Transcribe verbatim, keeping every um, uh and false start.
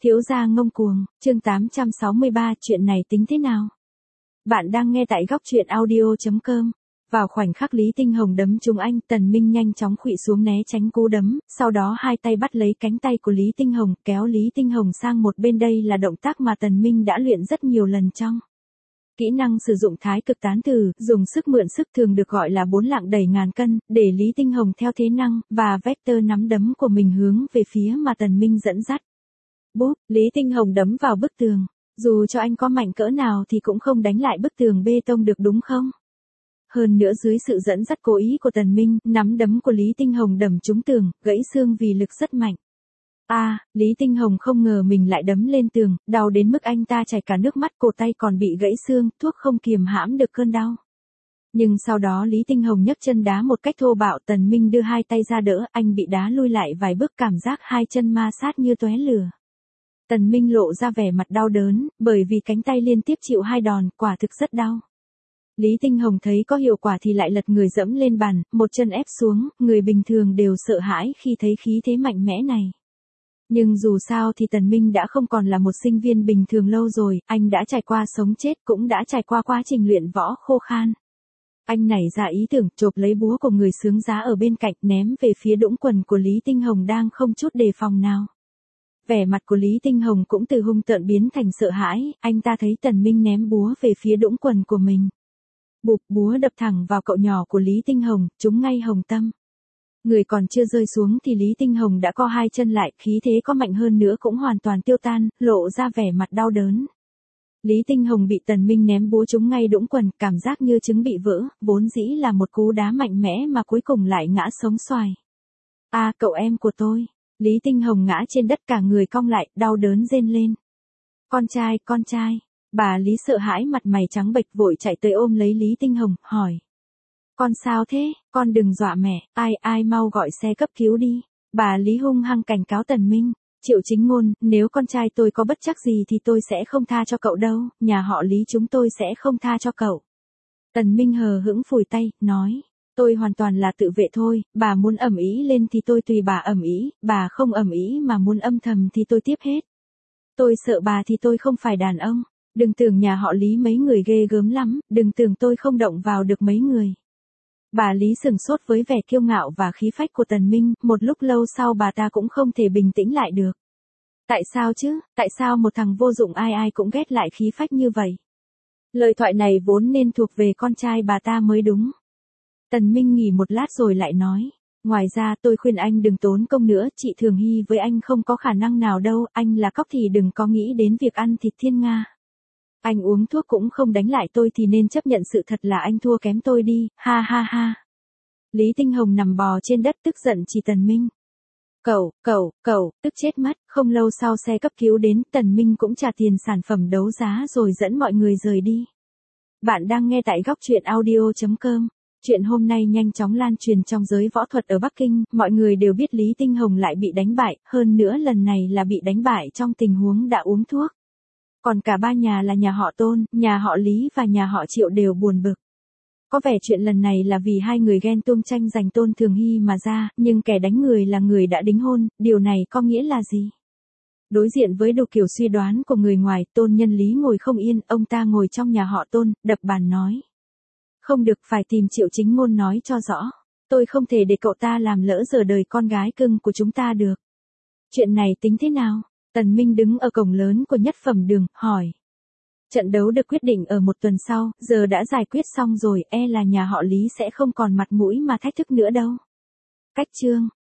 Thiếu gia ngông cuồng, chương tám trăm sáu mươi ba, chuyện này tính thế nào? Bạn đang nghe tại góc truyện audio chấm com. Vào khoảnh khắc Lý Tinh Hồng đấm trúng anh, Tần Minh nhanh chóng khuỵu xuống né tránh cú đấm, sau đó hai tay bắt lấy cánh tay của Lý Tinh Hồng, kéo Lý Tinh Hồng sang một bên. Đây là động tác mà Tần Minh đã luyện rất nhiều lần trong kỹ năng sử dụng thái cực tán từ, dùng sức mượn sức thường được gọi là bốn lạng đẩy ngàn cân, để Lý Tinh Hồng theo thế năng và vector nắm đấm của mình hướng về phía mà Tần Minh dẫn dắt. Bốp, Lý Tinh Hồng đấm vào bức tường. Dù cho anh có mạnh cỡ nào thì cũng không đánh lại bức tường bê tông được, đúng không? Hơn nữa dưới sự dẫn dắt cố ý của Tần Minh, nắm đấm của Lý Tinh Hồng đầm trúng tường, gãy xương vì lực rất mạnh. A, à, Lý Tinh Hồng không ngờ mình lại đấm lên tường, đau đến mức anh ta chảy cả nước mắt, cổ tay còn bị gãy xương, thuốc không kiềm hãm được cơn đau. Nhưng sau đó Lý Tinh Hồng nhấc chân đá một cách thô bạo, Tần Minh đưa hai tay ra đỡ, anh bị đá lui lại vài bước, cảm giác hai chân ma sát như tóe lửa. Tần Minh lộ ra vẻ mặt đau đớn, bởi vì cánh tay liên tiếp chịu hai đòn, quả thực rất đau. Lý Tinh Hồng thấy có hiệu quả thì lại lật người dẫm lên bàn, một chân ép xuống, người bình thường đều sợ hãi khi thấy khí thế mạnh mẽ này. Nhưng dù sao thì Tần Minh đã không còn là một sinh viên bình thường lâu rồi, anh đã trải qua sống chết, cũng đã trải qua quá trình luyện võ khô khan. Anh nảy ra ý tưởng chộp lấy búa của người xướng giá ở bên cạnh, ném về phía đũng quần của Lý Tinh Hồng đang không chút đề phòng nào. Vẻ mặt của Lý Tinh Hồng cũng từ hung tợn biến thành sợ hãi, anh ta thấy Tần Minh ném búa về phía đũng quần của mình. Bụp, búa đập thẳng vào cậu nhỏ của Lý Tinh Hồng, trúng ngay hồng tâm. Người còn chưa rơi xuống thì Lý Tinh Hồng đã co hai chân lại, khí thế có mạnh hơn nữa cũng hoàn toàn tiêu tan, lộ ra vẻ mặt đau đớn. Lý Tinh Hồng bị Tần Minh ném búa trúng ngay đũng quần, cảm giác như trứng bị vỡ, vốn dĩ là một cú đá mạnh mẽ mà cuối cùng lại ngã sống xoài. A, à, cậu em của tôi. Lý Tinh Hồng ngã trên đất, cả người cong lại, đau đớn rên lên. Con trai, con trai. Bà Lý sợ hãi mặt mày trắng bệch vội chạy tới ôm lấy Lý Tinh Hồng, hỏi. Con sao thế, con đừng dọa mẹ, ai ai mau gọi xe cấp cứu đi. Bà Lý hung hăng cảnh cáo Tần Minh. Triệu Chính Ngôn, nếu con trai tôi có bất trắc gì thì tôi sẽ không tha cho cậu đâu, nhà họ Lý chúng tôi sẽ không tha cho cậu. Tần Minh hờ hững phủi tay, nói. Tôi hoàn toàn là tự vệ thôi, bà muốn ầm ĩ lên thì tôi tùy bà ầm ĩ, bà không ầm ĩ mà muốn âm thầm thì tôi tiếp hết. Tôi sợ bà thì tôi không phải đàn ông, đừng tưởng nhà họ Lý mấy người ghê gớm lắm, đừng tưởng tôi không động vào được mấy người. Bà Lý sừng sốt với vẻ kiêu ngạo và khí phách của Tần Minh, một lúc lâu sau bà ta cũng không thể bình tĩnh lại được. Tại sao chứ, tại sao một thằng vô dụng ai ai cũng ghét lại khí phách như vậy? Lời thoại này vốn nên thuộc về con trai bà ta mới đúng. Tần Minh nghỉ một lát rồi lại nói, ngoài ra tôi khuyên anh đừng tốn công nữa, chị Thường Hy với anh không có khả năng nào đâu, anh là cóc thì đừng có nghĩ đến việc ăn thịt thiên nga. Anh uống thuốc cũng không đánh lại tôi thì nên chấp nhận sự thật là anh thua kém tôi đi, ha ha ha. Lý Tinh Hồng nằm bò trên đất tức giận chỉ Tần Minh. Cậu, cậu, cậu, tức chết mất, không lâu sau xe cấp cứu đến, Tần Minh cũng trả tiền sản phẩm đấu giá rồi dẫn mọi người rời đi. Bạn đang nghe tại góc truyện audio chấm com. Chuyện hôm nay nhanh chóng lan truyền trong giới võ thuật ở Bắc Kinh, mọi người đều biết Lý Tinh Hồng lại bị đánh bại, hơn nữa lần này là bị đánh bại trong tình huống đã uống thuốc. Còn cả ba nhà là nhà họ Tôn, nhà họ Lý và nhà họ Triệu đều buồn bực. Có vẻ chuyện lần này là vì hai người ghen tuông tranh giành Tôn Thường Hy mà ra, nhưng kẻ đánh người là người đã đính hôn, điều này có nghĩa là gì? Đối diện với đủ kiểu suy đoán của người ngoài, Tôn Nhân Lý ngồi không yên, ông ta ngồi trong nhà họ Tôn, đập bàn nói. Không được, phải tìm Triệu Chính Ngôn nói cho rõ. Tôi không thể để cậu ta làm lỡ giờ đời con gái cưng của chúng ta được. Chuyện này tính thế nào? Tần Minh đứng ở cổng lớn của Nhất Phẩm Đường, hỏi. Trận đấu được quyết định ở một tuần sau, giờ đã giải quyết xong rồi, e là nhà họ Lý sẽ không còn mặt mũi mà thách thức nữa đâu. Cách chương.